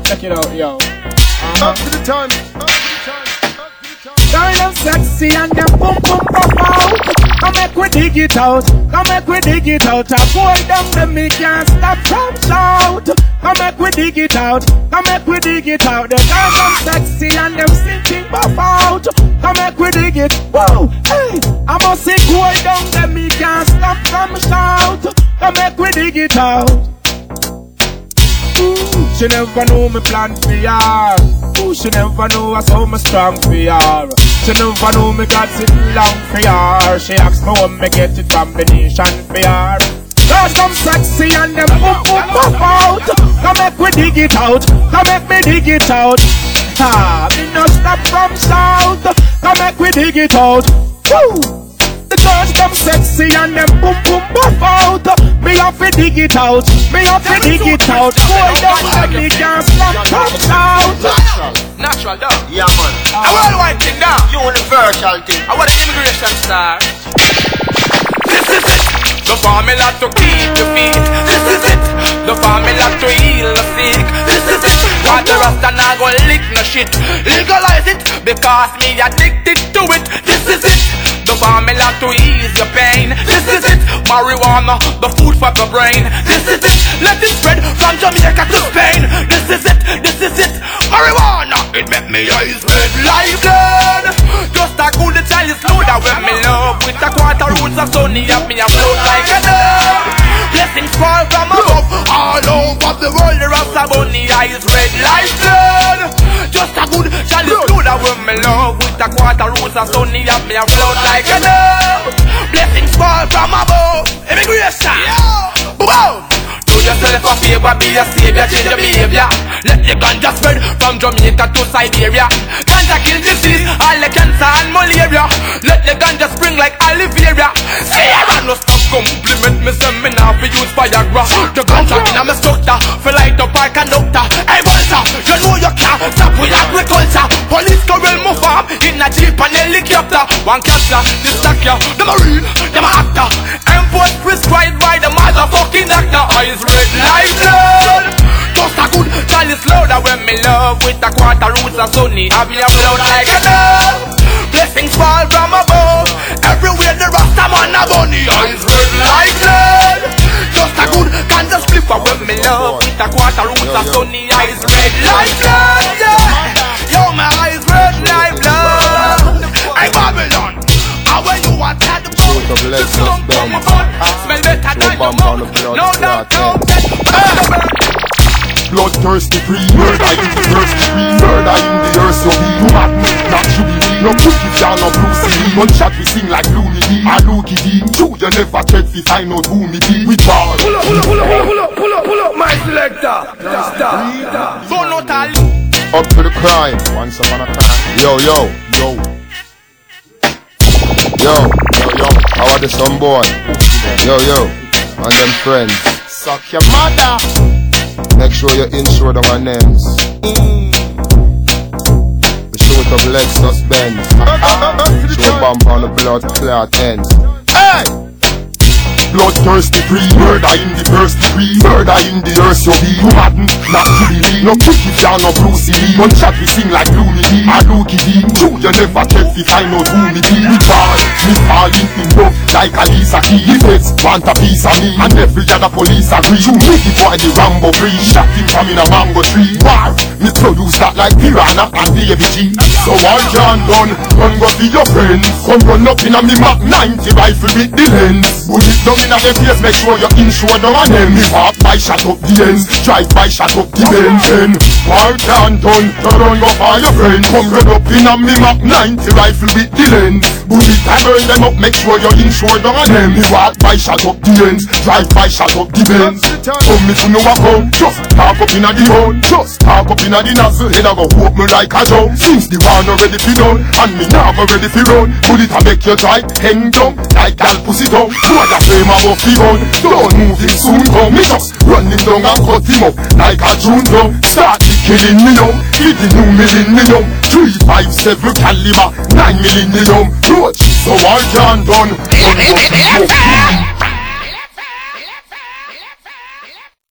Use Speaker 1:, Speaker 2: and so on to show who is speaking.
Speaker 1: Check it out, yo.
Speaker 2: Up to the time.
Speaker 1: Girl, them sexy and them boom boom pop out. Come make we dig it out. Come make we dig it out. I boy them me can't stop from shout. Come make we dig it out. Come make we dig it out. The girls them sexy and them sitting pop out. Come make we dig it. Whoa, hey. I must say boy them me can't stop from shout. Come make we dig it out. Ooh, she never know me plan for her. Ooh, she never know I saw me strong for her. She never know me got it long for her. She asks me when me get it combination for her. Girls them sexy and them boom boom pop out. Come make we dig it out. Come make me dig it out. Ha, me no stop from shout. Come make we dig it out. Woo! The girls them sexy and them boom boom pop out. Me have to dig it out. Me have to dig it out. Boy them me can't stop from shout.
Speaker 3: Natural dog.
Speaker 2: Yeah, man.
Speaker 3: A worldwide thing now.
Speaker 2: Universal thing.
Speaker 3: I want an immigration star. This is it. The formula to keep the feet. This is it. The formula to heal the sick. This is it. What the Rasta now go lick no shit. Legalize it because me addicted to it. This is it. The formula to ease your pain. This is it. Marijuana, the food for the brain. This is it. Let it spread from Jamaica to Spain. This is it. This is it. Marijuana, it make me eyes red like blood. Just a good child is load when me love. With a quarter roots of sunny up me a float like a dove. Blessings fall from above. All over the world the Rasta bunny eyes red like blood. Just a good child is load when me love. With a quarter roots of sunny up me a float like a dove. Blessings fall from above. Immigration. Boom. Do yourself a favor, be a savior, change your behavior. Let the ganja spread from Jamaica to Siberia. Ganja kill disease, all the cancer and malaria. Let the ganja spring like aloe vera. Sierra no stop compliment me, seminar for use Viagra. The ganja in a me structure, for light up our conductor. Hey Volta, you know you can't stop with agriculture. Police go well move farm in a jeep and helicopter. One cancer, this doctor, the marine, them a actor. Enforce prescribed by the motherfucking doctor. Eyes red like blood. Just a good child is louder when me love. With a quarter roots of sunny, have me a blood like a dove. Blessings fall from above. Everywhere the Rasta man a bunny. Eyes red like blood. Just a good cancer spliffer when me love. With a quarter roots of sunny, eyes red like blood. Yo, my eyes red like blood. Hey Babylon, how when you want that the boat, the skunk from my butt smell better than your mouth. No doubt, no doubt.
Speaker 2: Bloodthirsty free, murder in the thirsty free, murder in the earth, so be you mad, not jubilee. No cookie down no Bruce Lee. Gunshot we sing like Looney D, a Lukey D. True you never check fi find out who me be. With ball.
Speaker 4: Pull up, my selector. Stop.
Speaker 3: So not all.
Speaker 2: Up to the crime, once upon a time. Yo, how are the son boy? Yo, and them friends. Suck your mother. Make sure you insure them our names. We show it up Lexus Benz. Show a bump on the blood clot ends. Hey! Bloodthirsty free, murder in the thirsty free, murder in the earth, so be you madden, not jubilee. No cookie down no Bruce Lee. Gunshot we sing like Looney D, a Lukey D. True you never check fi find out who me be. We falling in love like a Lisa Key. His mates want a piece of me, and every other police agree. You make it boy the Rambo free, shot him from in a mango tree. War, me produce that like Piranha and Baby G. So all John done, run go for your friends. Come run up in a me Mac 90 rifle with the lens. Bullet down in a face, make sure you insure them and them. Me walk by, shut up the ends, drive by, shut up the Benz. War can't done, you run go for your friends. Come run up in a me Mac 90 rifle with the lens. Bullet I burn them up, make sure you insure them and them. Me walk by, shut up the ends, drive by, shut up the Benz. Come me to know a come, just talk up in a the hole, just talk up in a the nozzle. Head I go hope me like a drum. Since the war no ready for done, and me never ready for run. Bullet I make you try, hang down, like gal pussy down. Boy the flame above the gun, don't move him soon come. Me just run him down and cut him up, like a June drum. Start the killing me now, give the new millennium. 357 caliber, 9 millennium. Roach, so all can done.